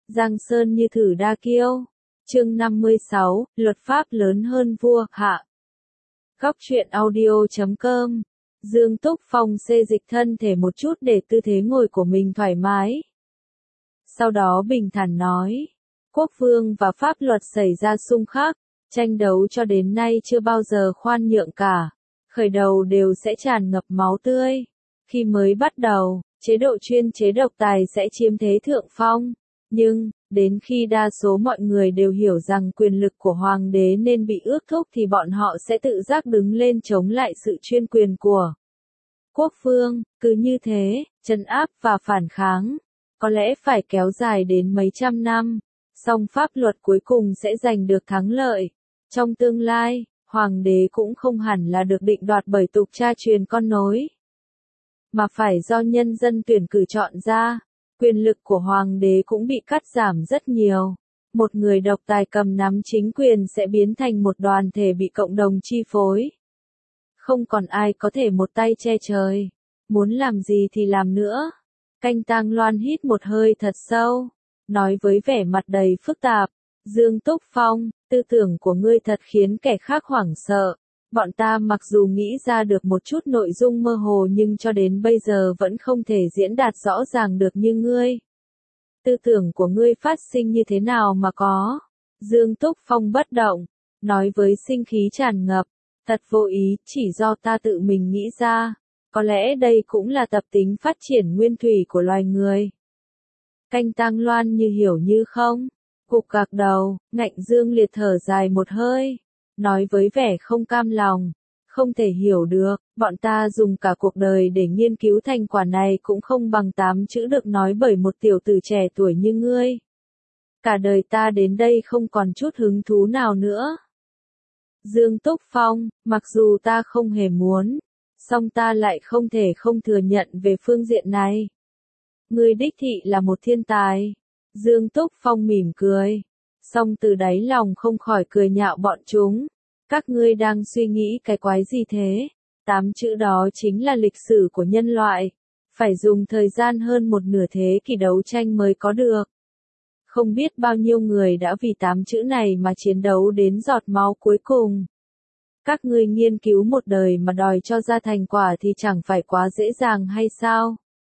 Giang sơn như thử đa kiêu. Chương 56, luật pháp lớn hơn vua, hạ. Góc truyện audio.com. Dương Túc Phong xê dịch thân thể một chút để tư thế ngồi của mình thoải mái. Sau đó bình thản nói, quốc vương và pháp luật xảy ra xung khắc, tranh đấu cho đến nay chưa bao giờ khoan nhượng cả, khởi đầu đều sẽ tràn ngập máu tươi. Khi mới bắt đầu, chế độ chuyên chế độc tài sẽ chiếm thế thượng phong, nhưng, đến khi đa số mọi người đều hiểu rằng quyền lực của hoàng đế nên bị ước thúc thì bọn họ sẽ tự giác đứng lên chống lại sự chuyên quyền của quốc vương, cứ như thế, trấn áp và phản kháng, có lẽ phải kéo dài đến mấy trăm năm, song pháp luật cuối cùng sẽ giành được thắng lợi. Trong tương lai, hoàng đế cũng không hẳn là được định đoạt bởi tục cha truyền con nối, mà phải do nhân dân tuyển cử chọn ra. Quyền lực của hoàng đế cũng bị cắt giảm rất nhiều. Một người độc tài cầm nắm chính quyền sẽ biến thành một đoàn thể bị cộng đồng chi phối. Không còn ai có thể một tay che trời. Muốn làm gì thì làm nữa. Canh Tang Loan hít một hơi thật sâu, nói với vẻ mặt đầy phức tạp. Dương Túc Phong, tư tưởng của ngươi thật khiến kẻ khác hoảng sợ. Bọn ta mặc dù nghĩ ra được một chút nội dung mơ hồ nhưng cho đến bây giờ vẫn không thể diễn đạt rõ ràng được như ngươi. Tư tưởng của ngươi phát sinh như thế nào mà có? Dương Túc Phong bất động, nói với sinh khí tràn ngập, thật vô ý, chỉ do ta tự mình nghĩ ra. Có lẽ đây cũng là tập tính phát triển nguyên thủy của loài người. Canh Tang Loan như hiểu như không, cục gạc đầu, Ngạnh Dương Liệt thở dài một hơi, nói với vẻ không cam lòng, không thể hiểu được, bọn ta dùng cả cuộc đời để nghiên cứu thành quả này cũng không bằng 8 chữ được nói bởi một tiểu tử trẻ tuổi như ngươi. Cả đời ta đến đây không còn chút hứng thú nào nữa. Dương Túc Phong, mặc dù ta không hề muốn, song ta lại không thể không thừa nhận về phương diện này. Ngươi đích thị là một thiên tài. Dương Túc Phong mỉm cười, song từ đáy lòng không khỏi cười nhạo bọn chúng. Các ngươi đang suy nghĩ cái quái gì thế? 8 chữ đó chính là lịch sử của nhân loại. Phải dùng thời gian hơn một nửa thế kỷ đấu tranh mới có được. Không biết bao nhiêu người đã vì 8 chữ này mà chiến đấu đến giọt máu cuối cùng. Các ngươi nghiên cứu một đời mà đòi cho ra thành quả thì chẳng phải quá dễ dàng hay sao?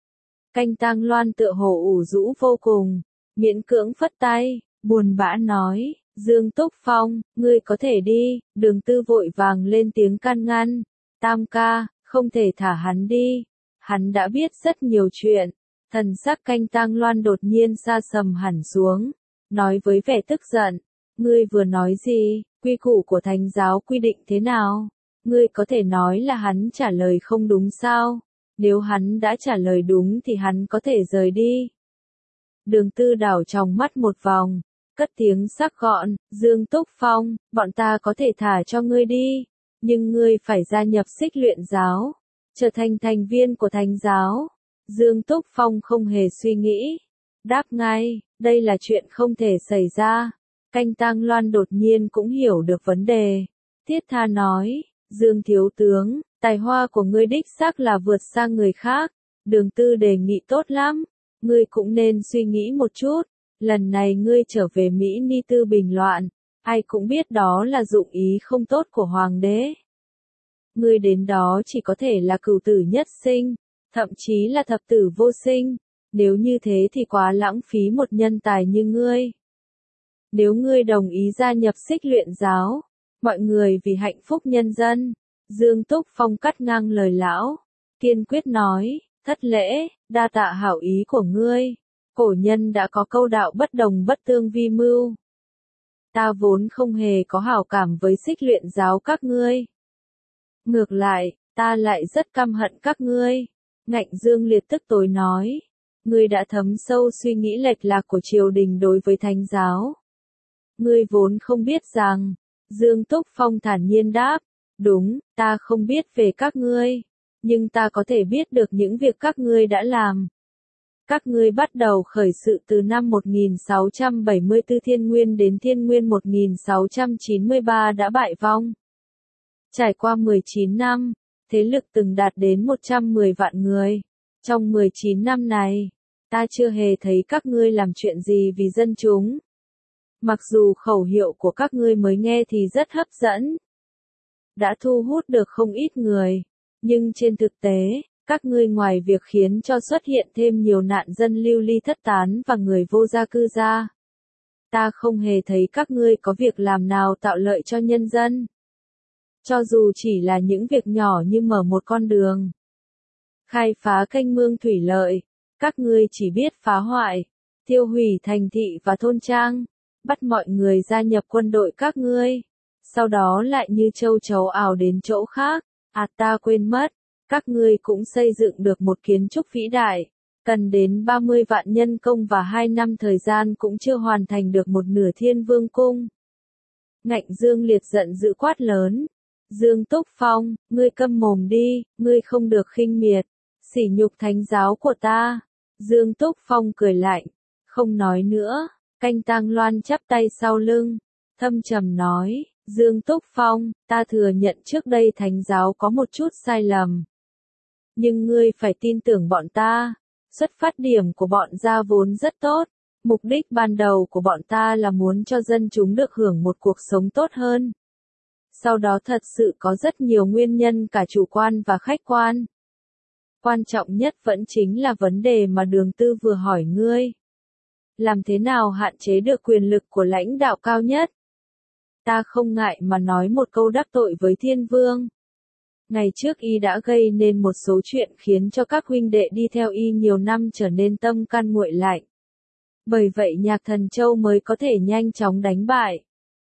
Canh Tang Loan tựa hồ ủ rũ vô cùng, miễn cưỡng phất tay, buồn bã nói, Dương Túc Phong, ngươi có thể đi. Đường Tư vội vàng lên tiếng can ngăn, Tam ca, không thể thả hắn đi, hắn đã biết rất nhiều chuyện. Thần sắc Canh Tang Loan đột nhiên sa sầm hẳn xuống, nói với vẻ tức giận, ngươi vừa nói gì, quy củ của thánh giáo quy định thế nào? Ngươi có thể nói là hắn trả lời không đúng sao? Nếu hắn đã trả lời đúng thì hắn có thể rời đi. Đường Tư đảo trong mắt một vòng, cất tiếng sắc gọn, Dương Túc Phong, bọn ta có thể thả cho ngươi đi, nhưng ngươi phải gia nhập Xích Luyện giáo, trở thành thành viên của thánh giáo. Dương Túc Phong không hề suy nghĩ, đáp ngay, đây là chuyện không thể xảy ra. Canh Tang Loan đột nhiên cũng hiểu được vấn đề, thiết tha nói, Dương thiếu tướng, tài hoa của ngươi đích xác là vượt xa người khác. Đường Tư đề nghị tốt lắm, ngươi cũng nên suy nghĩ một chút. Lần này ngươi trở về Mỹ Ni Tư bình loạn, ai cũng biết đó là dụng ý không tốt của hoàng đế. Ngươi đến đó chỉ có thể là cửu tử nhất sinh, thậm chí là thập tử vô sinh. Nếu như thế thì quá lãng phí một nhân tài như ngươi. Nếu ngươi đồng ý gia nhập Xích Luyện giáo, mọi người vì hạnh phúc nhân dân. Dương Túc Phong cắt ngang lời lão, kiên quyết nói, thất lễ, đa tạ hảo ý của ngươi. Cổ nhân đã có câu đạo bất đồng bất tương vi mưu. Ta vốn không hề có hảo cảm với Xích Luyện giáo các ngươi. Ngược lại, ta lại rất căm hận các ngươi. Ngạnh Dương Liệt tức tối nói, ngươi đã thấm sâu suy nghĩ lệch lạc của triều đình đối với thánh giáo. Ngươi vốn không biết rằng, Dương Túc Phong thản nhiên đáp, đúng, ta không biết về các ngươi, nhưng ta có thể biết được những việc các ngươi đã làm. Các ngươi bắt đầu khởi sự từ năm 1674 Thiên Nguyên đến Thiên Nguyên 1693 đã bại vong. Trải qua 19 năm, thế lực từng đạt đến 110 vạn người. Trong 19 năm này, Ta chưa hề thấy các ngươi làm chuyện gì vì dân chúng. Mặc dù khẩu hiệu của các ngươi mới nghe thì rất hấp dẫn, đã thu hút được không ít người, nhưng trên thực tế, các ngươi ngoài việc khiến cho xuất hiện thêm nhiều nạn dân lưu ly thất tán và người vô gia cư ra, ta không hề thấy các ngươi có việc làm nào tạo lợi cho nhân dân. Cho dù chỉ là những việc nhỏ như mở một con đường, khai phá kênh mương thủy lợi, các ngươi chỉ biết phá hoại, tiêu hủy thành thị và thôn trang, bắt mọi người gia nhập quân đội các ngươi, sau đó lại như châu chấu ào đến chỗ khác. Ta quên mất, các ngươi cũng xây dựng được một kiến trúc vĩ đại, cần đến 30 vạn nhân công và 2 năm thời gian cũng chưa hoàn thành được một nửa Thiên Vương cung. Ngạnh Dương Liệt giận dữ quát lớn. Dương Túc Phong, ngươi câm mồm đi, ngươi không được khinh miệt, sỉ nhục thánh giáo của ta. Dương Túc Phong cười lạnh, không nói nữa. Canh Tang Loan chắp tay sau lưng, thâm trầm nói, Dương Túc Phong, ta thừa nhận trước đây thánh giáo có một chút sai lầm. Nhưng ngươi phải tin tưởng bọn ta, xuất phát điểm của bọn gia vốn rất tốt, mục đích ban đầu của bọn ta là muốn cho dân chúng được hưởng một cuộc sống tốt hơn. Sau đó thật sự có rất nhiều nguyên nhân cả chủ quan và khách quan. Quan trọng nhất vẫn chính là vấn đề mà Đường Tư vừa hỏi ngươi. Làm thế nào hạn chế được quyền lực của lãnh đạo cao nhất? Ta không ngại mà nói một câu đắc tội với Thiên Vương. Ngày trước y đã gây nên một số chuyện khiến cho các huynh đệ đi theo y nhiều năm trở nên tâm can nguội lạnh. Bởi vậy Nhạc Thần Châu mới có thể nhanh chóng đánh bại.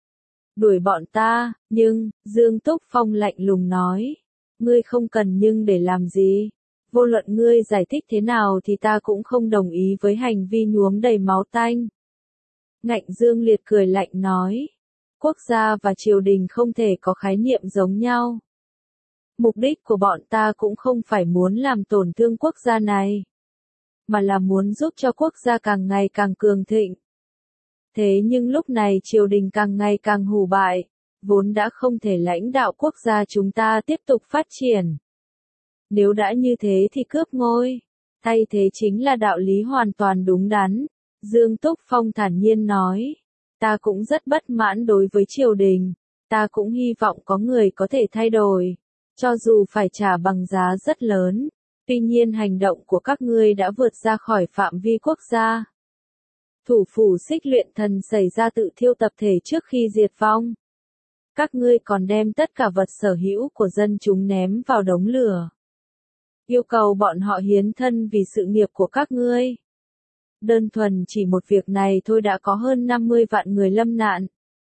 Đuổi bọn ta, nhưng, Dương Túc Phong lạnh lùng nói. Ngươi không cần nhưng để làm gì? Vô luận ngươi giải thích thế nào thì ta cũng không đồng ý với hành vi nhuốm đầy máu tanh. Ngạnh Dương Liệt cười lạnh nói. Quốc gia và triều đình không thể có khái niệm giống nhau. Mục đích của bọn ta cũng không phải muốn làm tổn thương quốc gia này, mà là muốn giúp cho quốc gia càng ngày càng cường thịnh. Thế nhưng lúc này triều đình càng ngày càng hủ bại, vốn đã không thể lãnh đạo quốc gia chúng ta tiếp tục phát triển. Nếu đã như thế thì cướp ngôi, thay thế chính là đạo lý hoàn toàn đúng đắn. Dương Túc Phong thản nhiên nói, ta cũng rất bất mãn đối với triều đình, ta cũng hy vọng có người có thể thay đổi, cho dù phải trả bằng giá rất lớn. Tuy nhiên hành động của các ngươi đã vượt ra khỏi phạm vi quốc gia. Thủ phủ Xích Luyện Thần xảy ra tự thiêu tập thể trước khi diệt vong. Các ngươi còn đem tất cả vật sở hữu của dân chúng ném vào đống lửa. Yêu cầu bọn họ hiến thân vì sự nghiệp của các ngươi. Đơn thuần chỉ một việc này thôi đã có hơn 50 vạn người lâm nạn.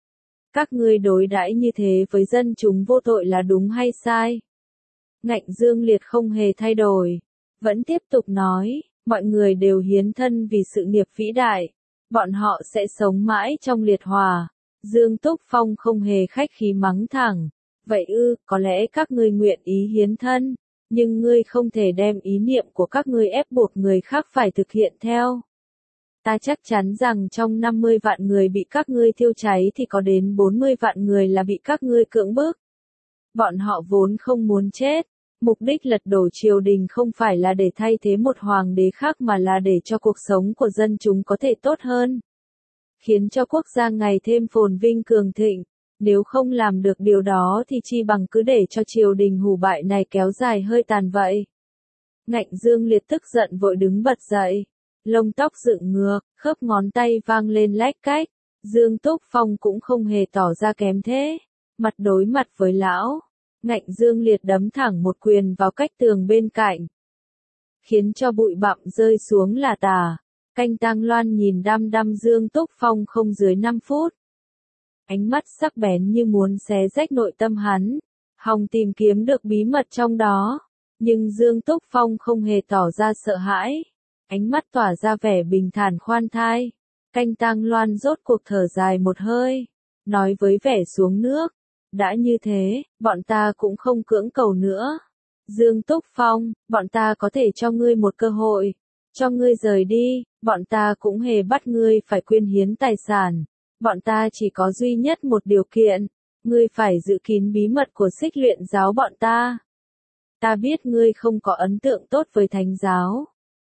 Các ngươi đối đãi như thế với dân chúng vô tội là đúng hay sai? Ngạnh Dương Liệt không hề thay đổi, vẫn tiếp tục nói, mọi người đều hiến thân vì sự nghiệp vĩ đại, bọn họ sẽ sống mãi trong liệt hỏa. Dương Túc Phong không hề khách khí mắng thẳng, vậy có lẽ các ngươi nguyện ý hiến thân, nhưng ngươi không thể đem ý niệm của các ngươi ép buộc người khác phải thực hiện theo. Ta chắc chắn rằng trong 50 vạn người bị các ngươi thiêu cháy thì có đến 40 vạn người là bị các ngươi cưỡng bức. Bọn họ vốn không muốn chết. Mục đích lật đổ triều đình không phải là để thay thế một hoàng đế khác mà là để cho cuộc sống của dân chúng có thể tốt hơn. Khiến cho quốc gia ngày thêm phồn vinh cường thịnh. Nếu không làm được điều đó thì chi bằng cứ để cho triều đình hủ bại này kéo dài hơi tàn vậy. Ngạnh Dương Liệt tức giận vội đứng bật dậy. Lông tóc dựng ngược, khớp ngón tay vang lên lách cách. Dương Túc Phong cũng không hề tỏ ra kém thế. Mặt đối mặt với lão. Ngạnh Dương Liệt đấm thẳng một quyền vào cách tường bên cạnh, khiến cho bụi bặm rơi xuống là tả. Canh Tang Loan nhìn đăm đăm Dương Túc Phong không dưới 5 phút. Ánh mắt sắc bén như muốn xé rách nội tâm hắn, hòng tìm kiếm được bí mật trong đó. Nhưng Dương Túc Phong không hề tỏ ra sợ hãi, ánh mắt tỏa ra vẻ bình thản khoan thai. Canh Tang Loan rốt cuộc thở dài một hơi, nói với vẻ xuống nước. Đã như thế, bọn ta cũng không cưỡng cầu nữa. Dương Túc Phong, bọn ta có thể cho ngươi một cơ hội. Cho ngươi rời đi, bọn ta cũng hề bắt ngươi phải quyên hiến tài sản. Bọn ta chỉ có duy nhất một điều kiện. Ngươi phải giữ kín bí mật của Xích Luyện giáo bọn ta. Ta biết ngươi không có ấn tượng tốt với thánh giáo.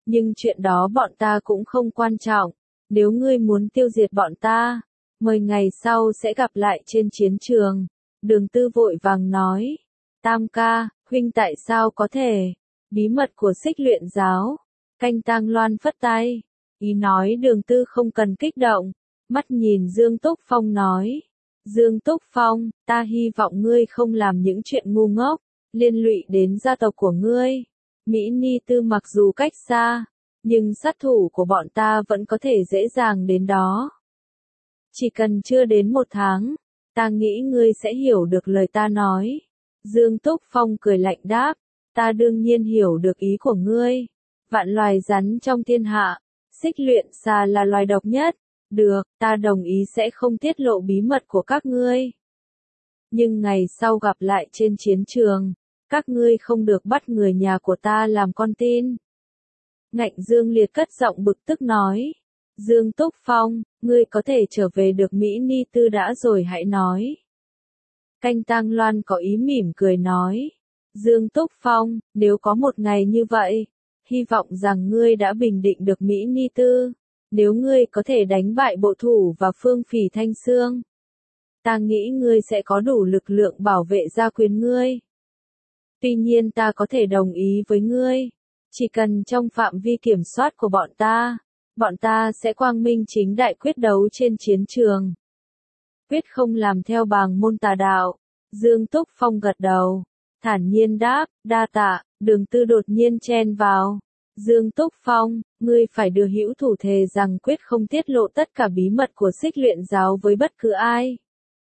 Nhưng chuyện đó bọn ta cũng không quan trọng. Nếu ngươi muốn tiêu diệt bọn ta, 10 ngày sau sẽ gặp lại trên chiến trường. Đường Tư vội vàng nói. Tam ca, huynh tại sao có thể? Bí mật của Xích Luyện giáo. Canh Tang Loan phất tay. Ý nói Đường Tư không cần kích động. Mắt nhìn Dương Túc Phong nói. Dương Túc Phong, ta hy vọng ngươi không làm những chuyện ngu ngốc, liên lụy đến gia tộc của ngươi. Mỹ Ni Tư mặc dù cách xa, nhưng sát thủ của bọn ta vẫn có thể dễ dàng đến đó. Chỉ cần chưa đến 1 tháng, ta nghĩ ngươi sẽ hiểu được lời ta nói. Dương Túc Phong cười lạnh đáp, ta đương nhiên hiểu được ý của ngươi. Vạn loài rắn trong thiên hạ, Xích Luyện xà là loài độc nhất. Được, ta đồng ý sẽ không tiết lộ bí mật của các ngươi. Nhưng ngày sau gặp lại trên chiến trường, các ngươi không được bắt người nhà của ta làm con tin. Ngạnh Dương Liệt cất giọng bực tức nói. Dương Túc Phong, ngươi có thể trở về được Mỹ Ni Tư đã rồi hãy nói. Canh Tang Loan có ý mỉm cười nói. Dương Túc Phong, nếu có một ngày như vậy, hy vọng rằng ngươi đã bình định được Mỹ Ni Tư. Nếu ngươi có thể đánh bại bộ thủ và Phương Phỉ Thanh Xương, ta nghĩ ngươi sẽ có đủ lực lượng bảo vệ gia quyền ngươi. Tuy nhiên ta có thể đồng ý với ngươi, chỉ cần trong phạm vi kiểm soát của bọn ta sẽ quang minh chính đại quyết đấu trên chiến trường. Quyết không làm theo bàng môn tà đạo. Dương Túc Phong gật đầu, thản nhiên đáp, đa tạ. Đường Tư đột nhiên chen vào. Dương Túc Phong, ngươi phải đưa hữu thủ thề rằng quyết không tiết lộ tất cả bí mật của Xích Luyện giáo với bất cứ ai.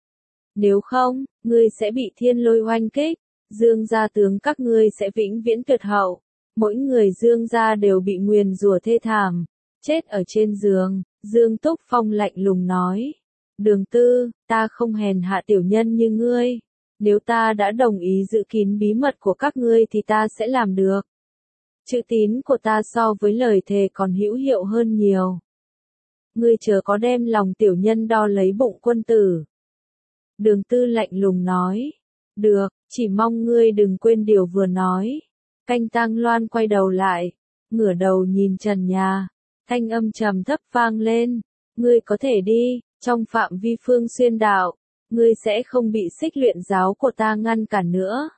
Nếu không, ngươi sẽ bị thiên lôi oanh kích. Dương gia tướng các ngươi sẽ vĩnh viễn tuyệt hậu. Mỗi người Dương gia đều bị nguyền rủa thê thảm, chết ở trên giường. Dương Túc Phong lạnh lùng nói. Đường Tư, ta không hèn hạ tiểu nhân như ngươi. Nếu ta đã đồng ý giữ kín bí mật của các ngươi thì ta sẽ làm được. Chữ tín của ta so với lời thề còn hữu hiệu hơn nhiều. Ngươi chớ có đem lòng tiểu nhân đo lấy bụng quân tử. Đường Tư lạnh lùng nói. Được, chỉ mong ngươi đừng quên điều vừa nói. Canh Tang Loan quay đầu lại, ngửa đầu nhìn trần nhà. Thanh âm trầm thấp vang lên. Ngươi có thể đi, trong phạm vi Phương Xuyên đạo, ngươi sẽ không bị Xích Luyện giáo của ta ngăn cản nữa.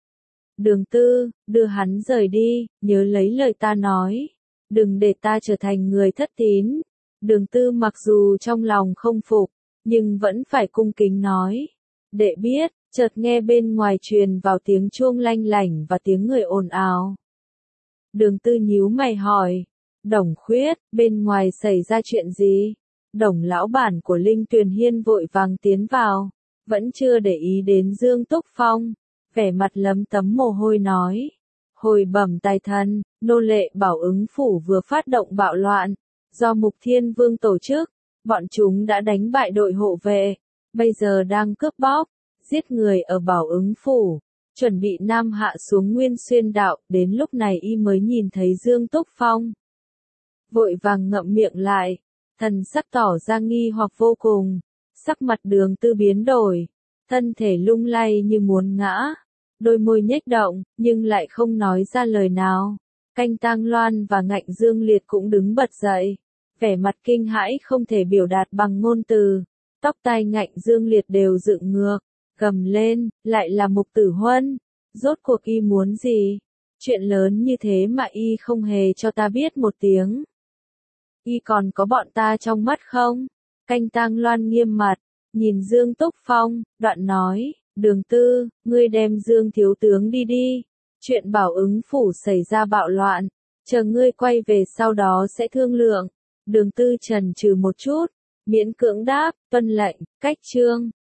Đường Tư, đưa hắn rời đi, nhớ lấy lời ta nói. Đừng để ta trở thành người thất tín. Đường Tư mặc dù trong lòng không phục, nhưng vẫn phải cung kính nói. Đệ biết, chợt nghe bên ngoài truyền vào tiếng chuông lanh lảnh và tiếng người ồn ào. Đường Tư nhíu mày hỏi. Đồng Khuyết, bên ngoài xảy ra chuyện gì? Đồng lão bản của Linh Tuyền Hiên vội vàng tiến vào, vẫn chưa để ý đến Dương Túc Phong. Vẻ mặt lấm tấm mồ hôi nói. Hồi bẩm tài thần, nô lệ Bảo Ứng phủ vừa phát động bạo loạn. Do Mục Thiên Vương tổ chức, bọn chúng đã đánh bại đội hộ vệ. Bây giờ đang cướp bóc, giết người ở Bảo Ứng phủ. Chuẩn bị nam hạ xuống Nguyên Xuyên đạo. Đến lúc này y mới nhìn thấy Dương Túc Phong. Vội vàng ngậm miệng lại. Thần sắc tỏ ra nghi hoặc vô cùng. Sắc mặt Đường Tư biến đổi. Thân thể lung lay như muốn ngã. Đôi môi nhếch động, nhưng lại không nói ra lời nào. Canh Tang Loan và Ngạnh Dương Liệt cũng đứng bật dậy. Vẻ mặt kinh hãi không thể biểu đạt bằng ngôn từ. Tóc tai Ngạnh Dương Liệt đều dựng ngược. Gầm lên, lại là Mục Tử Huân. Rốt cuộc y muốn gì? Chuyện lớn như thế mà y không hề cho ta biết một tiếng. Y còn có bọn ta trong mắt không? Canh Tang Loan nghiêm mặt, nhìn Dương Túc Phong, đoạn nói. Đường Tư, ngươi đem Dương thiếu tướng đi đi. Chuyện Bảo Ứng phủ xảy ra bạo loạn. Chờ ngươi quay về sau đó sẽ thương lượng. Đường Tư chần chừ một chút. Miễn cưỡng đáp, tuân lệnh, cách chương.